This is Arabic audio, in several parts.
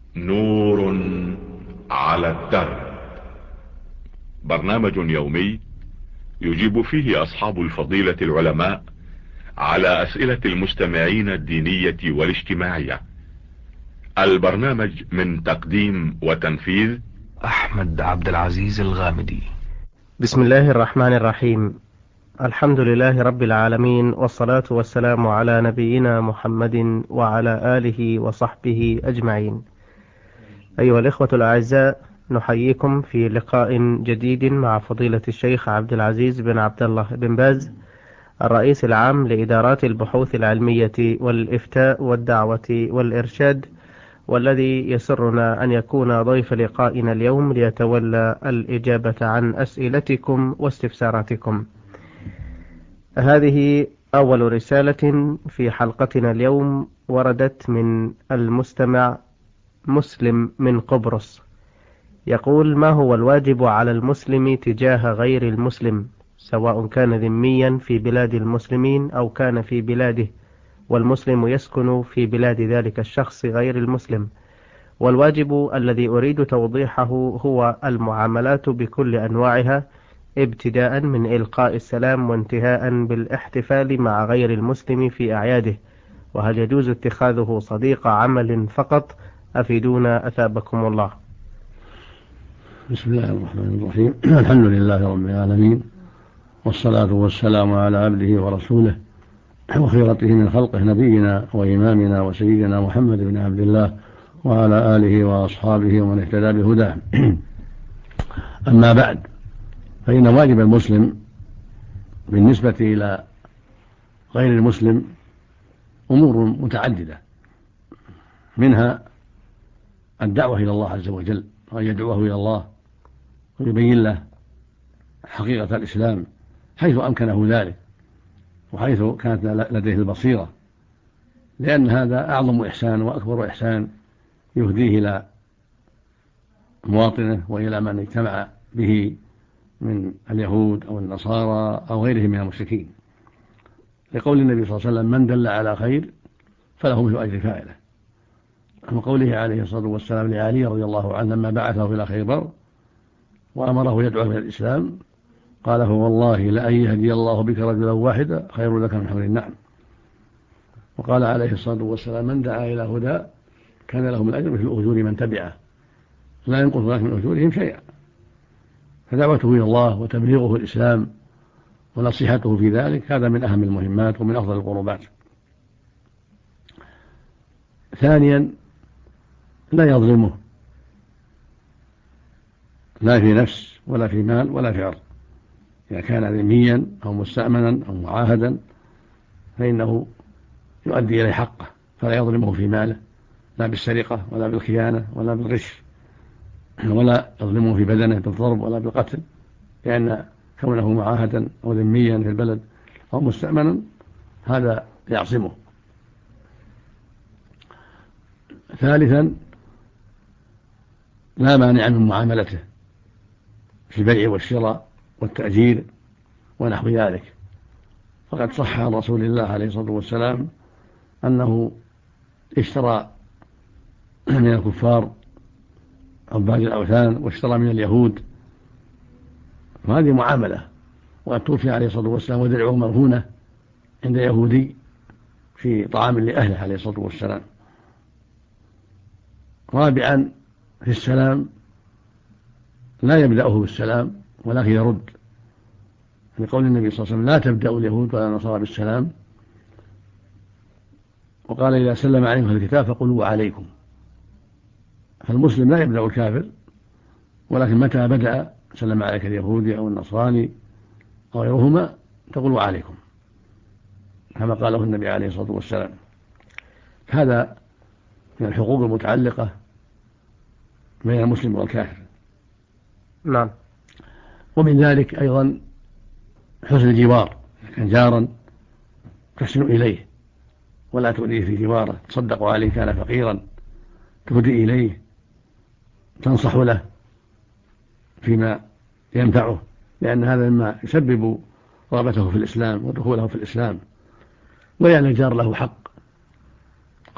نور على الدرب. برنامج يومي يجيب فيه أصحاب الفضيلة العلماء على أسئلة المستمعين الدينية والاجتماعية. البرنامج من تقديم وتنفيذ أحمد عبد العزيز الغامدي. بسم الله الرحمن الرحيم. الحمد لله رب العالمين، والصلاة والسلام على نبينا محمد وعلى آله وصحبه أجمعين. أيها الإخوة الأعزاء، نحييكم في لقاء جديد مع فضيلة الشيخ عبد العزيز بن عبد الله بن باز، الرئيس العام لإدارات البحوث العلمية والإفتاء والدعوة والإرشاد، والذي يسرنا أن يكون ضيف لقائنا اليوم ليتولى الإجابة عن أسئلتكم واستفساراتكم. هذه أول رسالة في حلقتنا اليوم وردت من المستمع مسلم من قبرص، يقول: ما هو الواجب على المسلم تجاه غير المسلم، سواء كان ذميا في بلاد المسلمين أو كان في بلاده والمسلم يسكن في بلاد ذلك الشخص غير المسلم؟ والواجب الذي أريد توضيحه هو المعاملات بكل أنواعها، ابتداء من إلقاء السلام وانتهاء بالاحتفال مع غير المسلم في أعياده، وهل يجوز اتخاذه صديق عمل فقط؟ أفيدونا أثابكم الله. بسم الله الرحمن الرحيم. الحمد لله رب العالمين، والصلاة والسلام على عبده ورسوله وخيرته من خلقه، نبينا وإمامنا وسيدنا محمد بن عبد الله وعلى آله وأصحابه ومن اهتدى بهداه. أما بعد، فإن واجب المسلم بالنسبة إلى غير المسلم أمور متعددة، منها الدعوة إلى الله عز وجل، وأن يدعوه إلى الله ويبين له حقيقة الإسلام حيث أمكنه ذلك وحيث كانت لديه البصيرة، لأن هذا أعظم إحسان وأكبر إحسان يهديه إلى مواطنه وإلى من اجتمع به من اليهود أو النصارى أو غيرهم من المشركين، لقول النبي صلى الله عليه وسلم: من دل على خير فله مثل أجر فاعله. وقوله عليه الصلاة والسلام لعلي رضي الله عنه لما بعثه إلى خيبر وأمره يدعو إلى الإسلام، قال: فوالله لأن يهدي الله بك رجلا واحدا خير لك من حمر النعم. وقال عليه الصلاة والسلام: من دعا إلى هدى كان له من أجر مثل أجور من تبعه لا ينقص ذلك من أجورهم شيئا. فدعوته إلى الله وتبليغه الإسلام ونصيحته في ذلك هذا من أهم المهمات ومن أفضل القربات. ثانيا، لا يظلمه، لا في نفس ولا في مال ولا في عرض. إذا كان ذميا أو مستأمنا أو معاهدا فإنه يؤدي إليه حقه، فلا يظلمه في ماله، لا بالسرقة ولا بالخيانة ولا بالغش، ولا يظلمه في بدنه بالضرب ولا بالقتل، لأن كونه معاهدا أو ذميا في البلد أو مستأمنا هذا يعصمه. ثالثا، لا مانع من معاملته في البيع والشراء والتأجير ونحو ذلك، فقد صح عن رسول الله عليه الصلاة والسلام أنه اشترى من الكفار عباد الأوثان واشترى من اليهود، وهذه معاملة. وقد توفي عليه الصلاة والسلام ودرعه مرهونة عند يهودي في طعام لأهله عليه الصلاة والسلام. رابعا، في السلام لا يبدأه بالسلام ولكن يرد، لقول النبي صلى الله عليه وسلم: لا تبدأوا اليهود ولا النصارى بالسلام. وقال: إذا سلم عليكم أهل الكتاب فقولوا عليكم. فالمسلم لا يبدأ الكافر، ولكن متى بدأ سلم عليك اليهودي أو النصراني أو غيرهما تقول عليكم، كما قاله النبي عليه الصلاة والسلام. هذا من الحقوق المتعلقة بين المسلم والكافر. نعم. ومن ذلك أيضا حسن الجوار، إذا كان جارا تحسن إليه ولا تؤذيه في جواره، تصدق عليه كان فقيرا تهدي إليه، تنصح له فيما ينفعه، لأن هذا مما يسبب رغبته في الإسلام ودخوله في الإسلام. ولأن الجار له حق،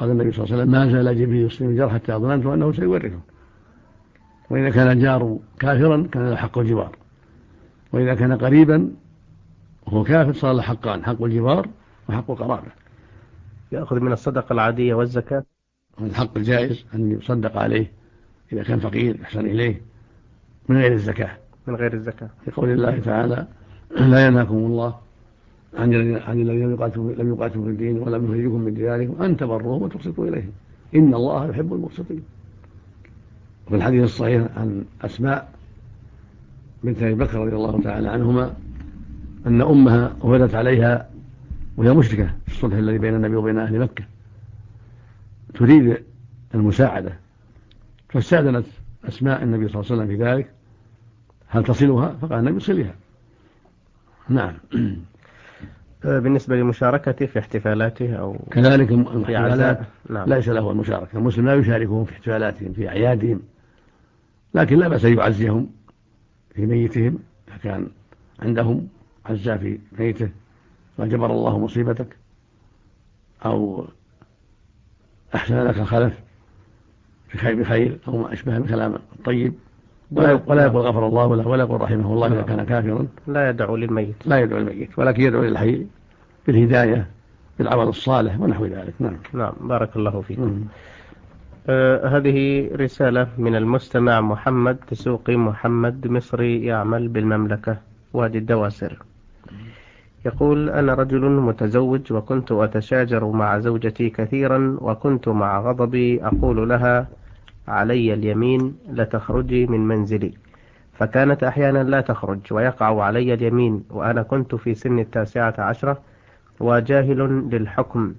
قال النبي صلى الله عليه وسلم ما زال جبريل يصيب الجار حتى ظننت أنه سيورثه. وإذا كان الجار كافرا كان له حق الجوار، وإذا كان قريبا وهو كافر صار له حقان، حق الجوار وحق القرابة. يأخذ من الصدقة العادية والزكاة؟ الحق الجائز أن يصدق عليه إذا كان فقير يحسن إليه من غير الزكاة. من غير الزكاة، لقول الله تعالى لا ينهاكم الله عن الذين لم يقاتلوا في الدين ولم يخرجوكم من دياركم أن تبروهم وتقسطوا إليهم إن الله يحب المقسطين. وفي الحديث الصحيح عن أسماء بنت أبي بكر رضي الله تعالى عنهما أن أمها وردت عليها وهي مشركة في الصلح الذي بين النبي وبين أهل مكة تريد المساعدة، فاستأذنت أسماء النبي صلى الله عليه وسلم في ذلك هل تصلها؟ فقال النبي صلها. نعم. بالنسبة لمشاركته في احتفالاته أو كذلك في عزاء، نعم. ليس له المشاركة، المسلم لا يشاركهم في احتفالاتهم في أعيادهم، لكن لا بأس يعزيهم في ميتهم إذا كان عندهم عزاء في ميته وجبر الله مصيبتك أو أحسن لك الخلف بخير أو ما أشبه الكلام الطيب، ولا يقول غفر الله له ولا يقول رحمه الله إذا كان كافرا. لا يدعو للميت، ولكن يدعو للحي بالهداية بالعمل الصالح ونحو ذلك. نعم. بارك الله فيكم. هذه رسالة من المستمع محمد دسوقي محمد، مصري يعمل بالمملكة وادي الدواسر. يقول: أنا رجل متزوج وكنت أتشاجر مع زوجتي كثيرا، وكنت مع غضبي أقول لها علي اليمين لتخرجي من منزلي، فكانت أحيانا لا تخرج ويقع علي اليمين وأنا كنت في سن 19 وجاهل للحكم،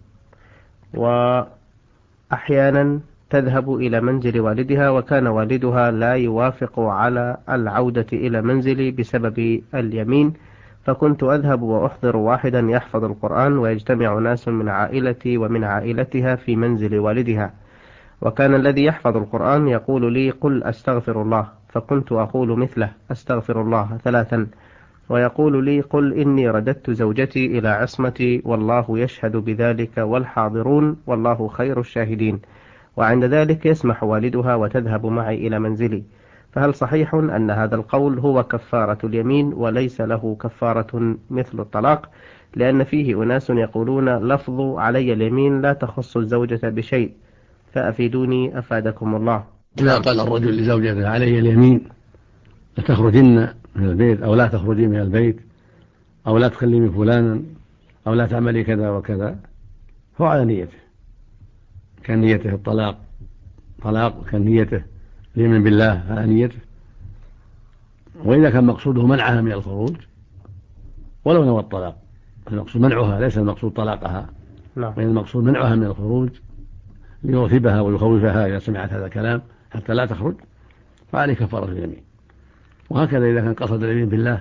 وأحيانا تذهب إلى منزل والدها وكان والدها لا يوافق على العودة إلى منزلي بسبب اليمين، فكنت أذهب وأحضر واحدا يحفظ القرآن ويجتمع ناس من عائلتي ومن عائلتها في منزل والدها، وكان الذي يحفظ القرآن يقول لي قل أستغفر الله، فكنت أقول مثله أستغفر الله 3، ويقول لي قل إني رددت زوجتي إلى عصمتي والله يشهد بذلك والحاضرون والله خير الشاهدين، وعند ذلك يسمح والدها وتذهب معي إلى منزلي، فهل صحيح أن هذا القول هو كفارة اليمين وليس له كفارة مثل الطلاق؟ لأن فيه أناس يقولون لفظ علي اليمين لا تخص الزوجة بشيء، فأفيدوني أفادكم الله. إذا قال الرجل لزوجته علي اليمين لتخرجن من البيت أو لا تخرجي من البيت أو لا تكلمي فلانا أو لا تعملي كذا وكذا، فهو على نيته، كان نيته الطلاق طلاق، كان نيته اليمين بالله على نيته. وإذا كان مقصوده منعها من الخروج ولو نوى الطلاق، المقصود منعها ليس المقصود طلاقها، وإن المقصود منعها من الخروج ليرهبها ويخوفها إذا سمعت هذا الكلام حتى لا تخرج، فعليه كفارة اليمين. وهكذا إذا كان قصد اليمين بالله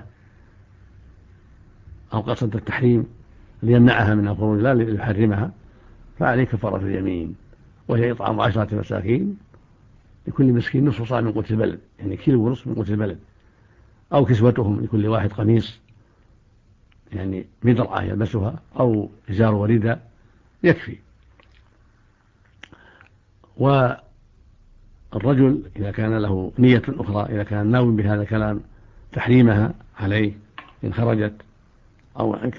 أو قصد التحريم ليمنعها من الخروج لا ليحرمها، فعليه كفارة اليمين، وهي إطعام 10 مساكين لكل مسكين نصف صاع من قوت البلد، يعني كيلو ونصف من قوت البلد، أو كسوتهم لكل واحد قميص يعني مدرعة يلبسها أو إزار ورداء يكفي. والرجل إذا كان له نية أخرى، إذا كان ناوي بهذا الكلام تحريمها عليه إن خرجت أو إن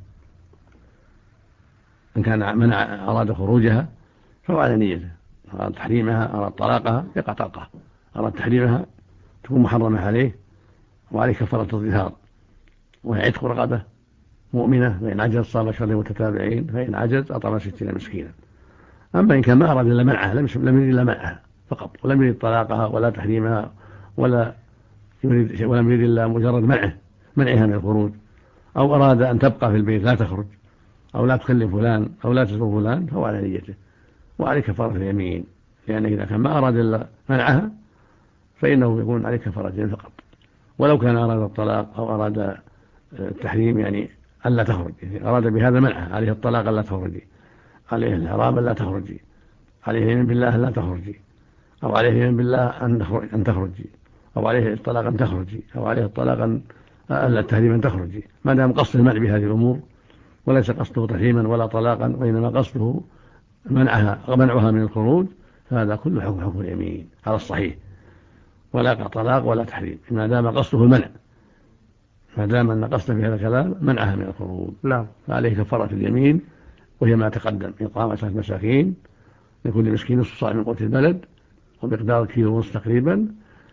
كان منع أراد خروجها فهو على نيته، أراد تحريمها أراد طلاقها يقع طلقها، أراد تحريمها تكون محرمة عليه وعليه كفارة الظهار وهي عتق رقبة مؤمنة، فإن عجز صام شهرين متتابعين، فإن عجز أطعم 60 مسكينا. أما إن كان ما أراد إلا منعها، لم يريد إلا منعها فقط ولم يريد طلاقها ولا تحريمها ولم يريد إلا مجرد منعها من الخروج، أو أراد أن تبقى في البيت لا تخرج أو لا تكلم فلان أو لا تزور فلان، فهو على نيته وعليه كفارة اليمين، لأن إذا كان ما أراد إلا منعها فإنه يكون عليه كفارة اليمين فقط. ولو كان أراد الطلاق أو أراد التحريم يعني ألا تخرج، يعني أراد بهذا منعها، عليه الطلاق ألا تخرجي، عليه الحرام ألا تخرجي، عليه اليمين بالله ألا تخرجي، أو عليه اليمين بالله أن تخرجي، أو عليه الطلاق أن تخرجي، أو عليه الطلاق ألا التحريم أن تخرجي، ما دام قصد المنع بهذه الأمور وليس قصده تحريما ولا طلاقا، وإنما قصده منعها من الخروج، فهذا كله حكم اليمين على الصحيح، ولا طلاق ولا تحريم، ما دام قصده المنع، ما دام أن قصده في هذا الكلام منعها من الخروج. نعم. فعليه كفارة اليمين، وهي ما تقدم: إطعام 10 مساكين، لكل مسكين نصف صاع من قوت البلد ومقدار كيلو ونصف تقريبا،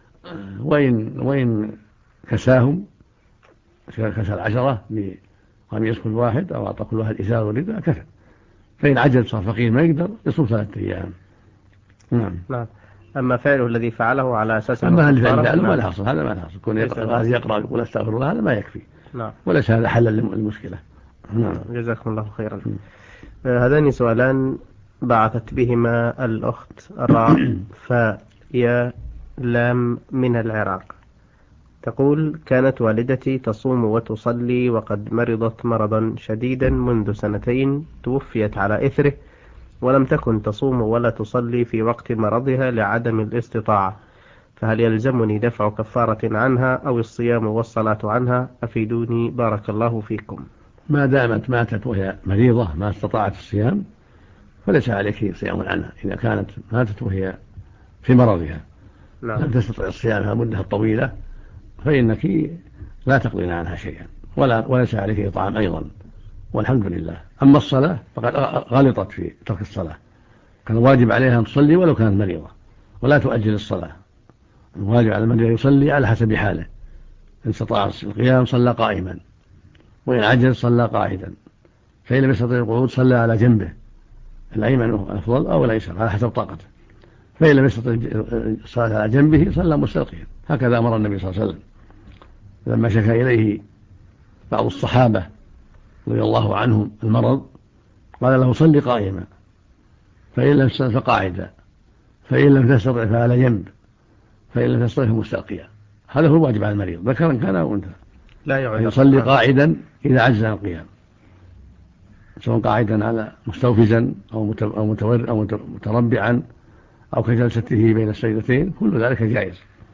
وإن كساهم كسى 10 بقميص كل واحد، أو أعطى كل واحد إزار ورداء، كفى. فإن عجز صار فقير ما يقدر يصوم 3 أيام. نعم. أما فعله الذي فعله على أساس أما اللي فعله نعم. ما له حصل، هذا ما له حصل، كون يقرأ يقول استغفر الله هذا ما يكفي. نعم. وليس هذا حلا للمشكلة. نعم. جزاكم الله خيرا. هذان سؤالان بعثت بهما الأخت راء فيا لام من العراق. تقول: كانت والدتي تصوم وتصلي، وقد مرضت مرضا شديدا منذ 2 توفيت على إثره، ولم تكن تصوم ولا تصلي في وقت مرضها لعدم الاستطاعة، فهل يلزمني دفع كفارة عنها أو الصيام والصلاة عنها؟ أفيدوني بارك الله فيكم. ما دامت ماتت وهي مريضة ما استطاعت الصيام فليس عليك صيام عنها. إذا كانت ماتت وهي في مرضها لم تستطع الصيام مدة طويلة فإنك لا تقضين عنها شيئا، وليس عليك إطعام أيضا، والحمد لله. أما الصلاة فقد غلطت في ترك الصلاة، كان واجب عليها أن تصلي ولو كانت مريضة، ولا تؤجل الصلاة. الواجب على المريض يصلي على حسب حاله، إن استطاع القيام صلى قائما، وإن عجز صلى قاعدا، فإن لم يستطع القعود صلى على جنبه الأيمن أفضل أو الأيسر على حسب طاقته، فإن لم يستطع الصلاة على جنبه صلى مستلقيا. هكذا أمر النبي صلى الله عليه وسلم لما شكى إليه بعض الصحابة رضي الله عنهم المرض، قال له: صل قائما، فإن لم تستطع فقاعدا، فإن لم تستطع فعلى جنب، فإن لم تستطع فمستلقيا. هذا هو الواجب على المريض ذكرا كان أو أنثى، يصلي قاعدا إذا عجز عن القيام، سواء قاعدا على مستوفزا أو متربعا أو كجلسته بين السجدتين، كل ذلك جائز.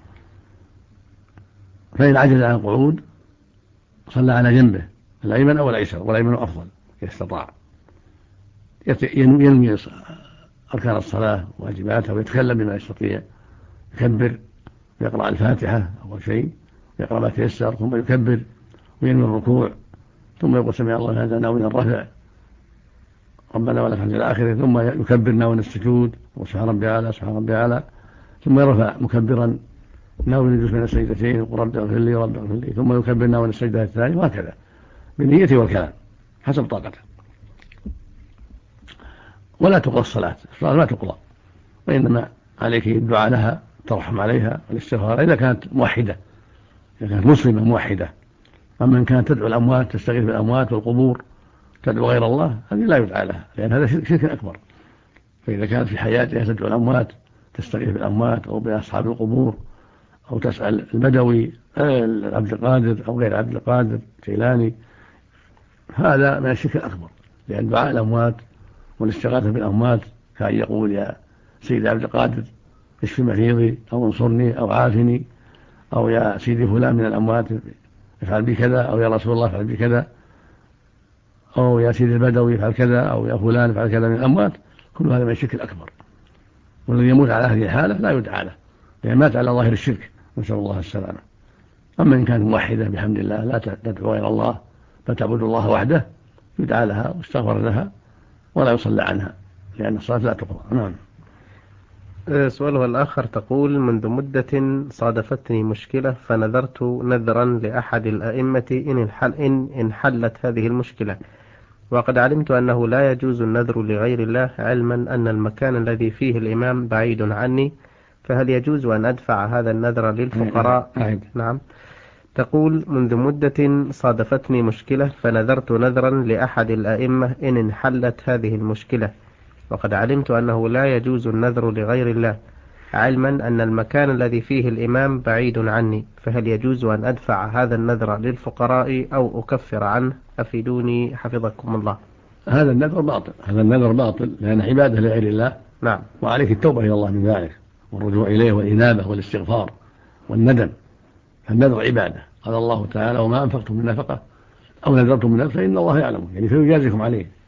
فإن عجز عن القعود صلى على جنبه الأيمن أو الأيسر، والأيمن أفضل إذا استطاع، ينوي أركان الصلاة واجباتها ويتكلم بما يستطيع، يكبر ويقرأ الفاتحة أول شيء، يقرأ ما تيسر، ثم يكبر وينوي الركوع، ثم يقول سمع الله لمن حمده، ناوي الرفع ربنا ولك الحمد إلى آخره، ثم يكبر ناوي السجود وسبحان ربي أعلى سبحان ربي أعلى، ثم يرفع مكبرا ناوي الجلوس بين السجدتين يقول رب اغفر لي رب اغفر لي، ثم يكبر ناوي السجدة الثانية، وهكذا بالنية والكلام حسب طاقته. ولا تقضى الصلاة ما تقضى، وإنما عليك الدعاء لها، ترحم عليها والاستغفار إذا كانت موحدة، إذا كانت مسلمة موحدة. أما إن كانت تدعو الأموات، تستغيث بالأموات والقبور، تدعو غير الله، هذه لا يدعى لها، لأن هذا شرك أكبر. فإذا كانت في حياتها تدعو الأموات، تستغيث بالأموات أو بأصحاب القبور، أو تسأل البدوي عبد القادر أو غير عبد القادر جيلاني، هذا من الشرك الأكبر، لأن دعاء الأموات والاستغاثة بالأموات كأن يقول: يا سيدي عبد القادر اشف مريضي، أو انصرني، أو عافني، أو يا سيدي فلان من الأموات افعل بي كذا، أو يا رسول الله افعل بي كذا، أو يا سيدي البدوي افعل كذا، أو يا فلان افعل كذا من الأموات. كل هذا من الشرك الأكبر، والذي يموت على هذه الحالة لا يدعى له، لأن مات على ظاهر الشرك، نسأل الله السلامة. أما إن كانت موحدة بحمد الله لا تدعو غير الله، فتعبد الله وحده، يدعى لها واستغفر لها ولا يصلى عنها، لأن الصلاة لا تقضى. نعم. سؤالها الآخر تقول: منذ مدة صادفتني مشكلة، فنذرت نذرا لأحد الأئمة إن حلت هذه المشكلة، وقد علمت أنه لا يجوز النذر لغير الله، علما أن المكان الذي فيه الإمام بعيد عني، فهل يجوز أن أدفع هذا النذر للفقراء؟ نعم. تقول: منذ مدة صادفتني مشكلة، فنذرت نذرا لأحد الأئمة إن انحلت هذه المشكلة، وقد علمت أنه لا يجوز النذر لغير الله، علما أن المكان الذي فيه الإمام بعيد عني، فهل يجوز أن أدفع هذا النذر للفقراء أو أكفر عنه؟ أفيدوني حفظكم الله. هذا النذر باطل، هذا النذر باطل، لأن عبادة لغير الله. نعم. وعليك التوبة إلى الله من ذلك، والرجوع إليه، والإنابة والاستغفار والندم. فالنذر عبادة، قال الله تعالى: وما أنفقتم من نفقة أو نذرتم من نذر فإن الله يعلم، يعني فيجازيكم عليه.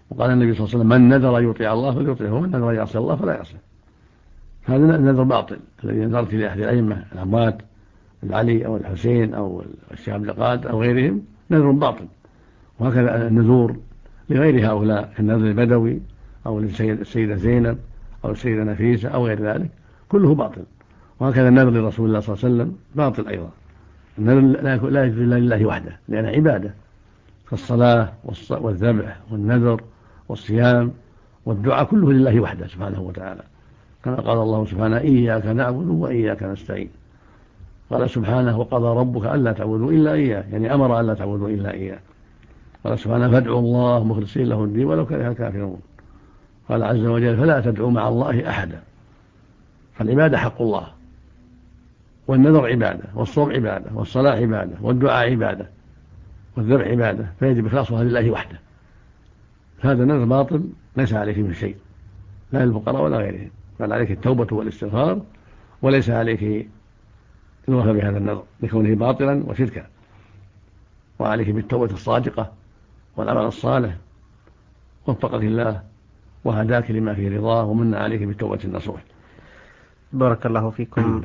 وقال النبي صلى الله عليه وسلم: من نذر يطيع الله فليطيعه، ومن نذر يعصي الله فلا يعصيه. هذا نذر باطل الذي نذرت لأحد الأئمة الأموات العلي أو الحسين أو الشيخ عبد القادر أو غيرهم نذر باطل. وهكذا النذور لغير هؤلاء كالنذر البدوي أو السيدة زينب أو السيدة نفيسة أو غير ذلك كله باطل. وهكذا النذر لرسول الله صلى الله عليه وسلم باطل أيضا. النذر لا يجوز إلا لله وحده لأنه عبادة كالصلاة والذبح والنذر والصيام والدعاء كله لله وحده سبحانه وتعالى، كما قال الله سبحانه: إياك نعبد وإياك نستعين. قال سبحانه: وقضى ربك ألا تعبدوا إلا إياه، يعني أمر ألا تعبدوا إلا إياه. قال سبحانه: فادعوا الله مخلصين له الدين ولو كره الكافرون. قال عز وجل: فلا تدعوا مع الله أحدا. فالعبادة حق الله، والنذر عبادة، والصوم عبادة، والصلاة عبادة، والدعاء عبادة، والذبح عبادة، فيجب إخلاصها لله وحده. هذا النذر باطل ليس عليك من شيء، لا للفقراء ولا غيرهم، بل عليك التوبة والاستغفار، وليس عليك الوفاء بهذا النذر لكونه باطلا وشركا، وعليك بالتوبة الصادقة والعمل الصالح. وفقك الله وهداك لما فيه رضاه ومن عليك بالتوبة النصوح. بارك الله فيكم.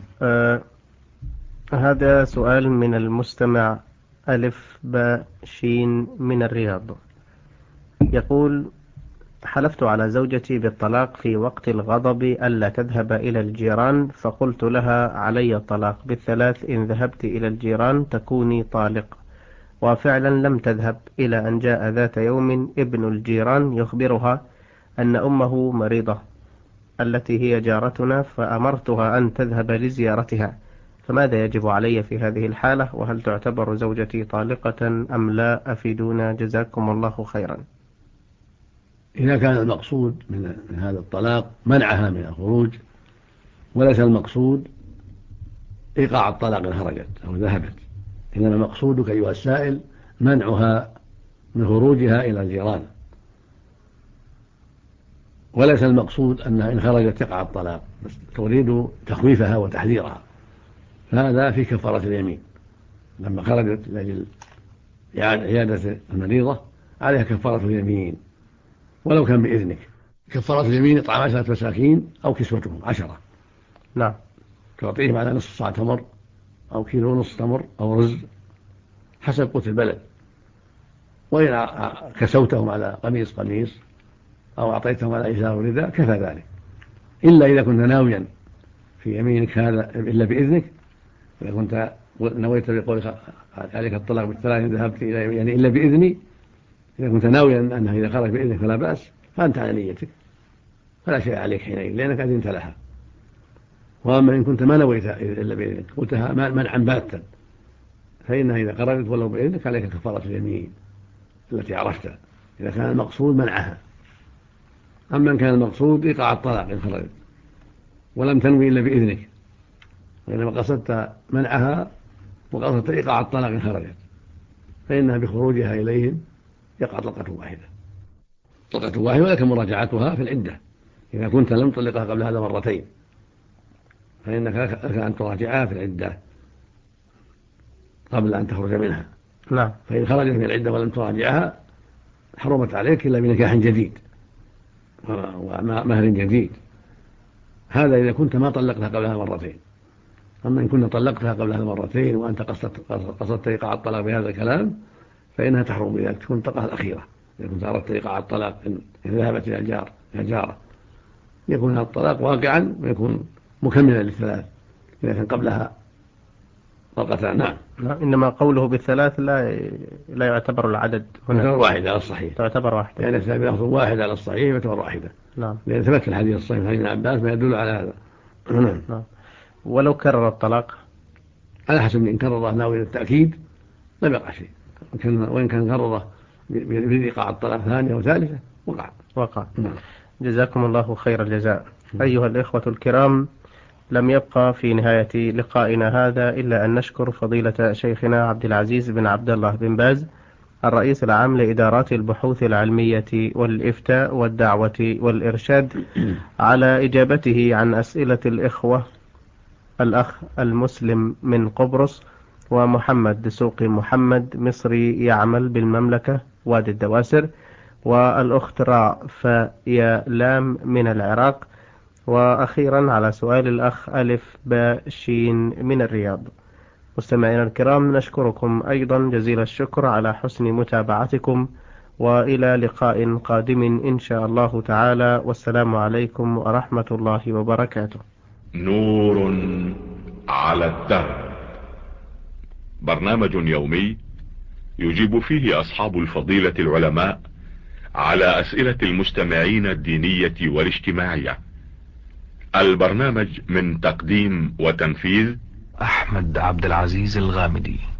هذا سؤال من المستمع ألف باء شين من الرياض، يقول: حلفت على زوجتي بالطلاق في وقت الغضب ألا تذهب إلى الجيران، فقلت لها: علي الطلاق بالثلاث، إن ذهبت إلى الجيران تكوني طالق. وفعلا لم تذهب، إلى أن جاء ذات يوم ابن الجيران يخبرها أن أمه مريضة التي هي جارتنا، فأمرتها أن تذهب لزيارتها، فماذا يجب علي في هذه الحالة؟ وهل تعتبر زوجتي طالقة أم لا؟ أفيدونا جزاكم الله خيرا. إذا كان المقصود من هذا الطلاق منعها من الخروج، وليس المقصود إيقاع الطلاق إن خرجت أو ذهبت، إنما مقصودك أيها السائل منعها من خروجها إلى الجيران، وليس المقصود أنها إن خرجت تقع الطلاق، بس تريد تخويفها وتحذيرها. فهذا في كفارة اليمين، لما خرجت لأجل عيادة المريضة عليها كفارة اليمين ولو كان بإذنك. كفارة اليمين إطعام 10 مساكين أو كسوتهم 10. نعم. تعطيهم على نصف صاع تمر أو كيلو ونصف تمر أو رز حسب قوت البلد، وإن كسوتهم على قميص أو أعطيتهم على إزار ورداء كفى ذلك، إلا إذا كنت ناويا في يمينك هذا إلا بإذنك. إذا كنت نويت بقولك عليك الطلاق بالثلاث ذهبت إلى يعني إلا بإذني، إذا كنت ناويا أنها إذا خرج بإذنك فلا بأس، فأنت على نيتك فلا شيء عليك حينئذ لأنك أذنت لها. وأما إن كنت ما نويت إلا بإذنك قلتها منعا باتا، فإنها إذا خرجت ولو بإذنك عليك كفارة اليمين التي عرفتها إذا كان المقصود منعها. أما إن كان المقصود إيقاع الطلاق إن خرجت ولم تنوي إلا بإذنك، وإنما قصدت منعها وقصدت إيقاع الطلاق إن خرجت، فإنها بخروجها إليهم يقع طلقة واحدة ولكن مراجعتها في العدة. إذا كنت لم تطلقها قبل هذا مرتين فإنك لك أن تراجعها في العدة قبل أن تخرج منها. نعم. فإن خرجت من العدة ولم تراجعها حرمت عليك إلا بنكاح جديد ومهر جديد. هذا إذا كنت ما طلقتها قبلها مرتين. أما إن كنت طلقتها قبلها مرتين وأنت قصدت إيقاع الطلاق بهذا الكلام فإنها تحرم بذلك، تكون الطلقة الأخيرة. إذا كنت أردت إيقاع الطلاق إن ذهبت إلى الجارة يكون هذا الطلاق واقعا ويكون مكملا للثلاث إذا كان قبلها طلقتان. نعم. إنما قوله بالثلاث لا يعتبر العدد هنا، تعتبر واحدة على الصحيح، تعتبر واحدة يعني لفظ واحد على الصحيح يعتبر واحدة. نعم. لأن ثبت الحديث الصحيح حديث ابن عباس ما يدل على هذا. نعم. ولو كرر الطلاق على حسب إن كرره ناوي التأكيد لم يقع شيء، وإن كان كرره بإيقاع الطلاق ثانية وثالثة وقع. نعم. جزاكم الله خير الجزاء. أيها الإخوة الكرام، لم يبقى في نهاية لقائنا هذا إلا أن نشكر فضيلة شيخنا عبد العزيز بن عبد الله بن باز الرئيس العام لإدارات البحوث العلمية والإفتاء والدعوة والإرشاد على إجابته عن أسئلة الإخوة الأخ المسلم من قبرص ومحمد دسوقي محمد مصري يعمل بالمملكة وادي الدواسر، والأخت راء فيا لام من العراق. وأخيرا على سؤال الأخ ألف بشين من الرياض. مستمعينا الكرام، نشكركم أيضا جزيل الشكر على حسن متابعتكم، وإلى لقاء قادم إن شاء الله تعالى، والسلام عليكم ورحمة الله وبركاته. نور على الدرب، برنامج يومي يجيب فيه أصحاب الفضيلة العلماء على أسئلة المستمعين الدينية والاجتماعية. البرنامج من تقديم وتنفيذ أحمد عبد العزيز الغامدي.